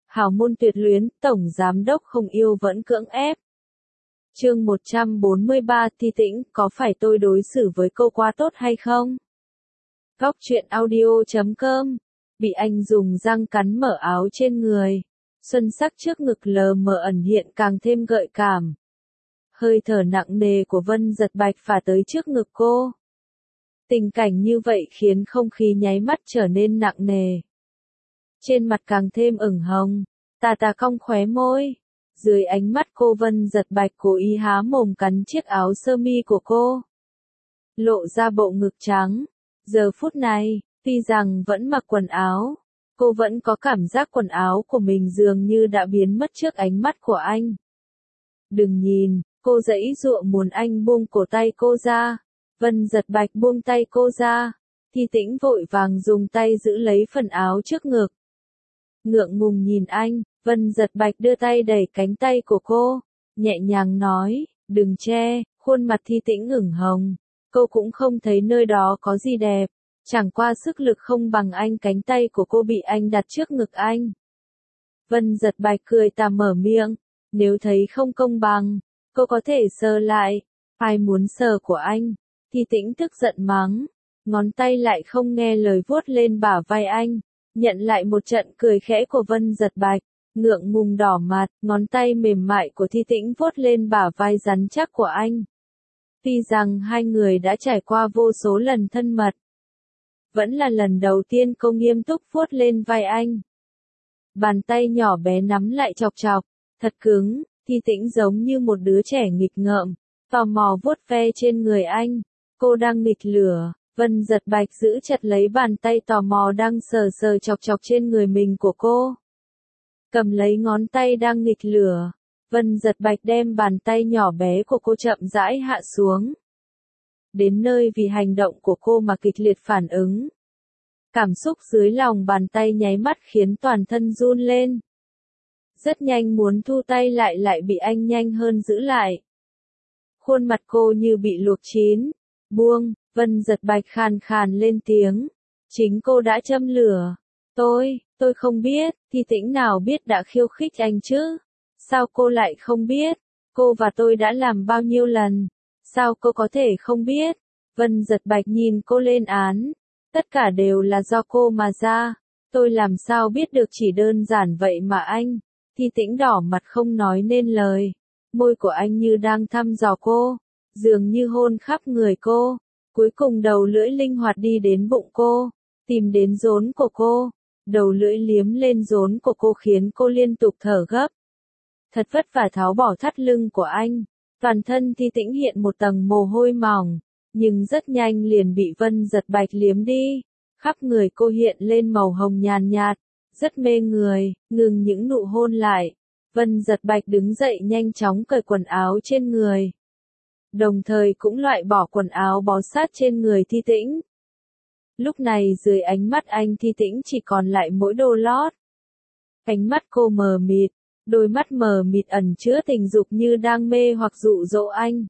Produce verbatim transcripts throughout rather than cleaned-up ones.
Hào môn tuyệt luyến, tổng giám đốc không yêu vẫn cưỡng ép. Chương một trăm bốn mươi ba Thi Tĩnh, có phải tôi đối xử với cô quá tốt hay không? Góc truyện audio chấm com. Bị anh dùng răng cắn mở áo trên người. Xuân sắc trước ngực lờ mờ ẩn hiện càng thêm gợi cảm. Hơi thở nặng nề của Vân Giật Bạch phả tới trước ngực cô. Tình cảnh như vậy khiến không khí nháy mắt trở nên nặng nề. Trên mặt càng thêm ửng hồng, tà tà cong khóe môi. Dưới ánh mắt cô Vân Giật Bạch cố ý há mồm cắn chiếc áo sơ mi của cô. Lộ ra bộ ngực trắng. Giờ phút này, tuy rằng vẫn mặc quần áo, cô vẫn có cảm giác quần áo của mình dường như đã biến mất trước ánh mắt của anh. Đừng nhìn, cô giãy giụa muốn anh buông cổ tay cô ra. Vân Giật Bạch buông tay cô ra. Thi Tĩnh vội vàng dùng tay giữ lấy phần áo trước ngực. Ngượng ngùng nhìn anh, Vân Giật Bạch đưa tay đẩy cánh tay của cô, nhẹ nhàng nói, đừng che. Khuôn mặt Thi Tĩnh ửng hồng. Cô cũng không thấy nơi đó có gì đẹp, chẳng qua sức lực không bằng anh, cánh tay của cô bị anh đặt trước ngực anh. Vân Giật Bạch cười tà mở miệng, nếu thấy không công bằng, cô có thể sờ lại. Ai muốn sờ của anh? Thi Tĩnh tức giận mắng, ngón tay lại không nghe lời vuốt lên bả vai anh, nhận lại một trận cười khẽ của Vân Giật Bạch, ngượng ngùng đỏ mặt, ngón tay mềm mại của Thi Tĩnh vuốt lên bả vai rắn chắc của anh. Tuy rằng hai người đã trải qua vô số lần thân mật, vẫn là lần đầu tiên cô nghiêm túc vuốt lên vai anh. Bàn tay nhỏ bé nắm lại chọc chọc, thật cứng. Thi Tĩnh giống như một đứa trẻ nghịch ngợm, tò mò vuốt ve trên người anh. Cô đang nghịch lửa. Vân Giật Bạch giữ chặt lấy bàn tay tò mò đang sờ sờ chọc chọc trên người mình của cô. Cầm lấy ngón tay đang nghịch lửa, Vân Giật Bạch đem bàn tay nhỏ bé của cô chậm rãi hạ xuống. Đến nơi vì hành động của cô mà kịch liệt phản ứng. Cảm xúc dưới lòng bàn tay nháy mắt khiến toàn thân run lên. Rất nhanh muốn thu tay lại lại bị anh nhanh hơn giữ lại. Khuôn mặt cô như bị luộc chín. Buông, Vân Giật Bạch khàn khàn lên tiếng. Chính cô đã châm lửa. Tôi, tôi không biết. Thi Tĩnh nào biết đã khiêu khích anh chứ? Sao cô lại không biết? Cô và tôi đã làm bao nhiêu lần? Sao cô có thể không biết? Vân Giật Bạch nhìn cô lên án. Tất cả đều là do cô mà ra. Tôi làm sao biết được, chỉ đơn giản vậy mà anh. Thi Tĩnh đỏ mặt không nói nên lời. Môi của anh như đang thăm dò cô, dường như hôn khắp người cô. Cuối cùng đầu lưỡi linh hoạt đi đến bụng cô, tìm đến rốn của cô. Đầu lưỡi liếm lên rốn của cô khiến cô liên tục thở gấp. Thật vất vả tháo bỏ thắt lưng của anh. Toàn thân Thi Tĩnh hiện một tầng mồ hôi mỏng, nhưng rất nhanh liền bị Vân Giật Bạch liếm đi. Khắp người cô hiện lên màu hồng nhàn nhạt, rất mê người. Ngừng những nụ hôn lại, Vân Giật Bạch đứng dậy nhanh chóng cởi quần áo trên người. Đồng thời cũng loại bỏ quần áo bó sát trên người Thi Tĩnh. Lúc này dưới ánh mắt anh, Thi Tĩnh chỉ còn lại mỗi đồ lót. Ánh mắt cô mờ mịt, đôi mắt mờ mịt ẩn chứa tình dục như đang mê hoặc dụ dỗ anh.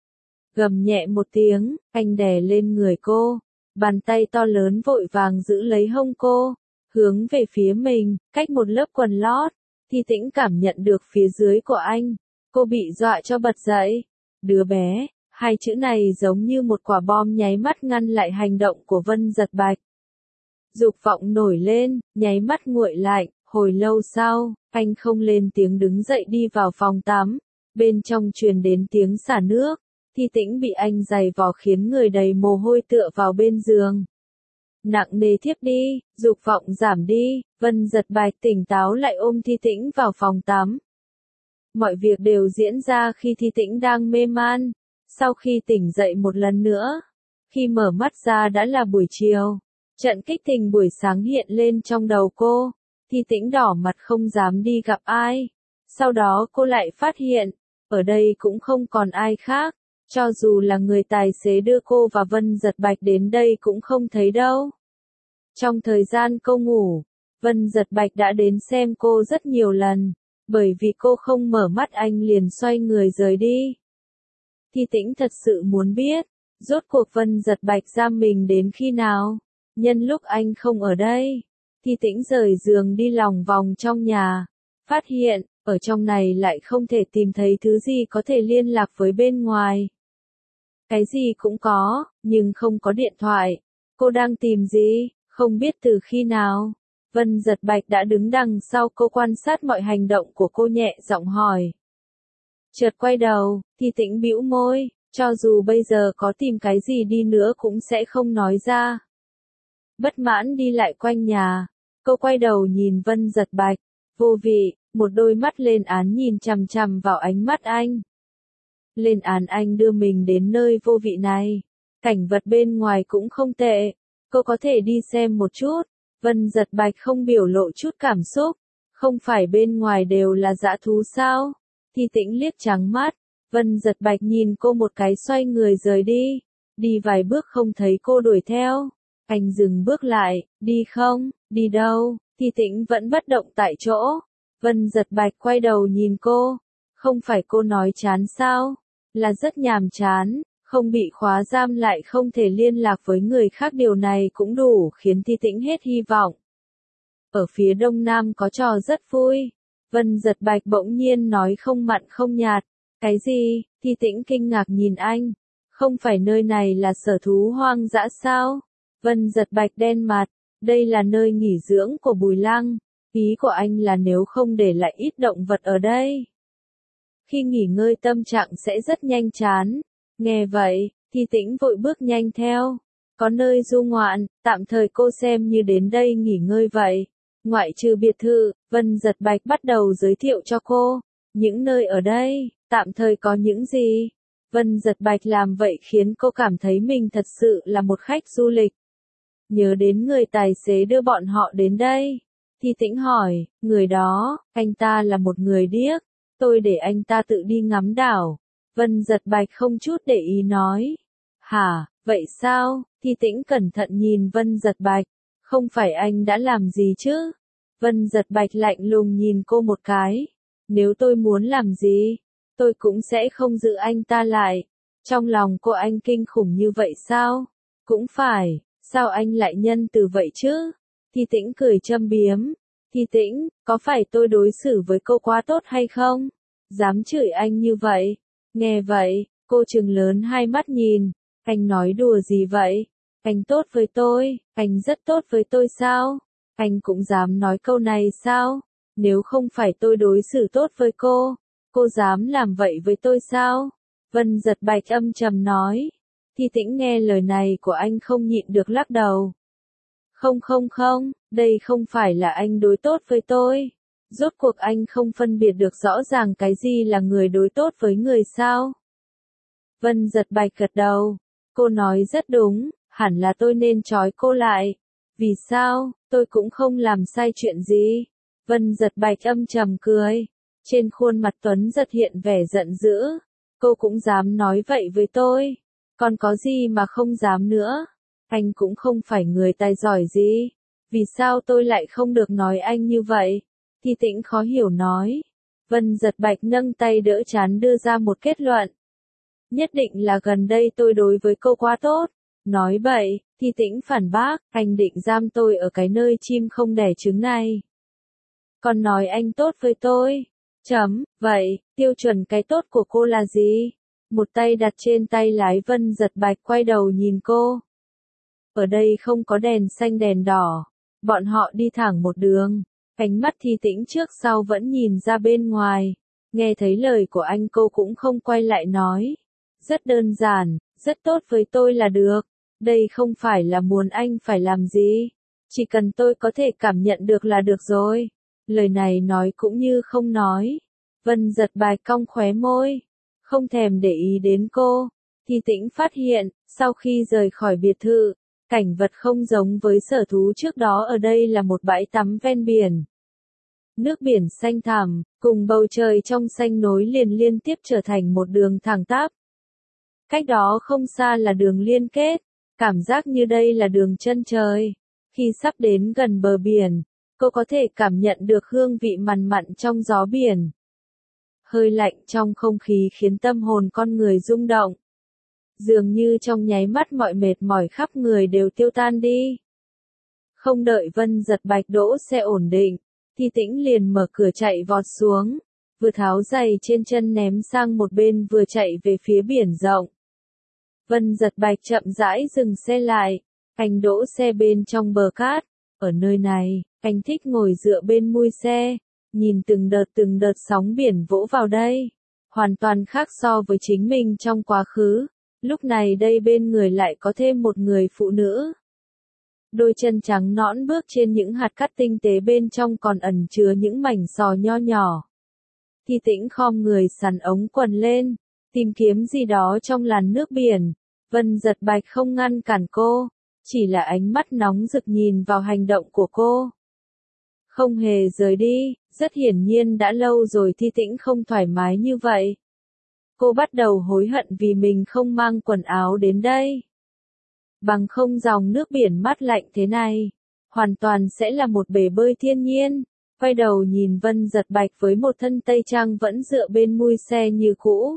Gầm nhẹ một tiếng, anh đè lên người cô, bàn tay to lớn vội vàng giữ lấy hông cô, hướng về phía mình, cách một lớp quần lót. Thi Tĩnh cảm nhận được phía dưới của anh, cô bị dọa cho bật dậy. Đứa bé, hai chữ này giống như một quả bom nháy mắt ngăn lại hành động của Vân Giật Bạch. Dục vọng nổi lên, nháy mắt nguội lạnh. Hồi lâu sau, anh không lên tiếng đứng dậy đi vào phòng tắm. Bên trong truyền đến tiếng xả nước. Thi Tĩnh bị anh giày vò khiến người đầy mồ hôi tựa vào bên giường. Nặng nề thiếp đi, dục vọng giảm đi. Vân Giật Bạch tỉnh táo lại ôm Thi Tĩnh vào phòng tắm. Mọi việc đều diễn ra khi Thi Tĩnh đang mê man. Sau khi tỉnh dậy một lần nữa, khi mở mắt ra đã là buổi chiều. Trận kích tình buổi sáng hiện lên trong đầu cô. Thi Tĩnh đỏ mặt không dám đi gặp ai. Sau đó cô lại phát hiện, ở đây cũng không còn ai khác. Cho dù là người tài xế đưa cô và Vân Giật Bạch đến đây cũng không thấy đâu. Trong thời gian cô ngủ, Vân Giật Bạch đã đến xem cô rất nhiều lần. Bởi vì cô không mở mắt anh liền xoay người rời đi. Thi Tĩnh thật sự muốn biết, rốt cuộc Vân Giật Bạch giam mình đến khi nào? Nhân lúc anh không ở đây, Thi Tĩnh rời giường đi lòng vòng trong nhà, phát hiện, ở trong này lại không thể tìm thấy thứ gì có thể liên lạc với bên ngoài. Cái gì cũng có, nhưng không có điện thoại. Cô đang tìm gì? Không biết từ khi nào. Vân Giật Bạch đã đứng đằng sau cô quan sát mọi hành động của cô, nhẹ giọng hỏi. Chợt quay đầu, Thi Tĩnh bĩu môi, cho dù bây giờ có tìm cái gì đi nữa cũng sẽ không nói ra. Bất mãn đi lại quanh nhà, cô quay đầu nhìn Vân Giật Bạch, vô vị, một đôi mắt lên án nhìn chằm chằm vào ánh mắt anh. Lên án anh đưa mình đến nơi vô vị này. Cảnh vật bên ngoài cũng không tệ, cô có thể đi xem một chút. Vân Giật Bạch không biểu lộ chút cảm xúc, không phải bên ngoài đều là dã thú sao? Thi Tĩnh liếc trắng mắt, Vân Giật Bạch nhìn cô một cái xoay người rời đi, đi vài bước không thấy cô đuổi theo. Anh dừng bước lại, đi không, đi đâu? Thi Tĩnh vẫn bất động tại chỗ. Vân Giật Bạch quay đầu nhìn cô, không phải cô nói chán sao? Là rất nhàm chán, không bị khóa giam lại không thể liên lạc với người khác, điều này cũng đủ khiến Thi Tĩnh hết hy vọng. Ở phía đông nam có trò rất vui. Vân Giật Bạch bỗng nhiên nói không mặn không nhạt. Cái gì? Thi Tĩnh kinh ngạc nhìn anh. Không phải nơi này là sở thú hoang dã sao? Vân Giật Bạch đen mặt. Đây là nơi nghỉ dưỡng của Bùi Lăng. Ý của anh là nếu không để lại ít động vật ở đây, khi nghỉ ngơi tâm trạng sẽ rất nhanh chán. Nghe vậy, Thi Tĩnh vội bước nhanh theo. Có nơi du ngoạn, tạm thời cô xem như đến đây nghỉ ngơi vậy. Ngoại trừ biệt thự, Vân Giật Bạch bắt đầu giới thiệu cho cô. Những nơi ở đây, tạm thời có những gì? Vân Giật Bạch làm vậy khiến cô cảm thấy mình thật sự là một khách du lịch. Nhớ đến người tài xế đưa bọn họ đến đây. Thi Tĩnh hỏi, người đó, anh ta là một người điếc. Tôi để anh ta tự đi ngắm đảo. Vân Giật Bạch không chút để ý nói. Hả, vậy sao? Thi Tĩnh cẩn thận nhìn Vân Giật Bạch. Không phải anh đã làm gì chứ? Vân Giật Bạch lạnh lùng nhìn cô một cái. Nếu tôi muốn làm gì, tôi cũng sẽ không giữ anh ta lại. Trong lòng cô anh kinh khủng như vậy sao? Cũng phải, sao anh lại nhân từ vậy chứ? Thi Tĩnh cười châm biếm. Thi Tĩnh, có phải tôi đối xử với cô quá tốt hay không? Dám chửi anh như vậy? Nghe vậy, cô trừng lớn hai mắt nhìn. Anh nói đùa gì vậy? Anh tốt với tôi, anh rất tốt với tôi sao? Anh cũng dám nói câu này sao? Nếu không phải tôi đối xử tốt với cô, cô dám làm vậy với tôi sao? Vân Giật Bạch âm trầm nói. Thi Tĩnh nghe lời này của anh không nhịn được lắc đầu. Không không không, đây không phải là anh đối tốt với tôi. Rốt cuộc anh không phân biệt được rõ ràng cái gì là người đối tốt với người sao? Vân Giật Bạch gật đầu. Cô nói rất đúng, hẳn là tôi nên trói cô lại. Vì sao, tôi cũng không làm sai chuyện gì. Vân Giật Bạch âm trầm cười. Trên khuôn mặt Tuấn Giật hiện vẻ giận dữ. Cô cũng dám nói vậy với tôi. Còn có gì mà không dám nữa. Anh cũng không phải người tài giỏi gì. Vì sao tôi lại không được nói anh như vậy? Thi Tĩnh khó hiểu nói. Vân Giật Bạch nâng tay đỡ trán đưa ra một kết luận. Nhất định là gần đây tôi đối với cô quá tốt. Nói bậy, Thi Tĩnh phản bác, anh định giam tôi ở cái nơi chim không đẻ trứng này. Còn nói anh tốt với tôi. Chấm, vậy, tiêu chuẩn cái tốt của cô là gì? Một tay đặt trên tay lái, Vân Giật Bạch quay đầu nhìn cô. Ở đây không có đèn xanh đèn đỏ. Bọn họ đi thẳng một đường. Ánh mắt Thi Tĩnh trước sau vẫn nhìn ra bên ngoài. Nghe thấy lời của anh cô cũng không quay lại nói. Rất đơn giản, rất tốt với tôi là được. Đây không phải là muốn anh phải làm gì. Chỉ cần tôi có thể cảm nhận được là được rồi. Lời này nói cũng như không nói. Vân Giật Bạch cong khóe môi. Không thèm để ý đến cô. Thi Tĩnh phát hiện, sau khi rời khỏi biệt thự, cảnh vật không giống với sở thú trước đó, ở đây là một bãi tắm ven biển. Nước biển xanh thẳm, cùng bầu trời trong xanh nối liền liên tiếp trở thành một đường thẳng tắp. Cách đó không xa là đường liên kết, cảm giác như đây là đường chân trời. Khi sắp đến gần bờ biển, cô có thể cảm nhận được hương vị mặn mặn trong gió biển. Hơi lạnh trong không khí khiến tâm hồn con người rung động. Dường như trong nháy mắt mọi mệt mỏi khắp người đều tiêu tan đi. Không đợi Vân Giật Bạch đỗ xe ổn định, Thi Tĩnh liền mở cửa chạy vọt xuống, vừa tháo giày trên chân ném sang một bên vừa chạy về phía biển rộng. Vân Giật Bạch chậm rãi dừng xe lại, anh đỗ xe bên trong bờ cát, ở nơi này, anh thích ngồi dựa bên mui xe, nhìn từng đợt từng đợt sóng biển vỗ vào đây, hoàn toàn khác so với chính mình trong quá khứ, lúc này đây bên người lại có thêm một người phụ nữ. Đôi chân trắng nõn bước trên những hạt cát tinh tế bên trong còn ẩn chứa những mảnh sò nho nhỏ. Thi Tĩnh khom người sắn ống quần lên, tìm kiếm gì đó trong làn nước biển. Vân Giật Bạch không ngăn cản cô, chỉ là ánh mắt nóng rực nhìn vào hành động của cô. Không hề rời đi, rất hiển nhiên đã lâu rồi Thi Tĩnh không thoải mái như vậy. Cô bắt đầu hối hận vì mình không mang quần áo đến đây. Bằng không dòng nước biển mát lạnh thế này, hoàn toàn sẽ là một bể bơi thiên nhiên. Quay đầu nhìn Vân Giật Bạch với một thân tây trang vẫn dựa bên mui xe như cũ.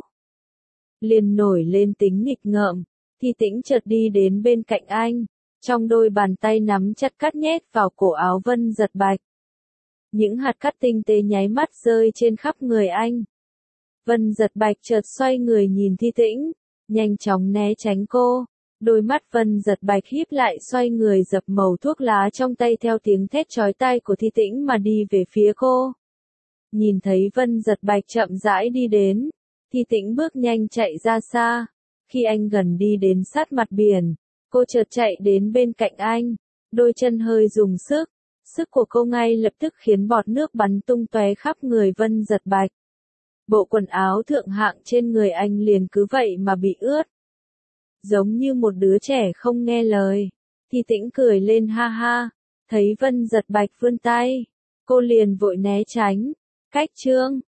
Liền nổi lên tính nghịch ngợm, Thi Tĩnh chợt đi đến bên cạnh anh, trong đôi bàn tay nắm chặt cát nhét vào cổ áo Vân Giật Bạch. Những hạt cát tinh tế nháy mắt rơi trên khắp người anh. Vân Giật Bạch chợt xoay người nhìn Thi Tĩnh, nhanh chóng né tránh cô. Đôi mắt Vân Giật Bạch híp lại xoay người dập mẩu thuốc lá trong tay theo tiếng thét chói tai của Thi Tĩnh mà đi về phía cô. Nhìn thấy Vân Giật Bạch chậm rãi đi đến, Thi Tĩnh bước nhanh chạy ra xa. Khi anh gần đi đến sát mặt biển, cô chợt chạy đến bên cạnh anh, đôi chân hơi dùng sức, sức của cô ngay lập tức khiến bọt nước bắn tung tóe khắp người Vân Giật Bạch. Bộ quần áo thượng hạng trên người anh liền cứ vậy mà bị ướt. Giống như một đứa trẻ không nghe lời. Thi Tĩnh cười lên ha ha, thấy Vân Giật Bạch vươn tay, cô liền vội né tránh. Cách chương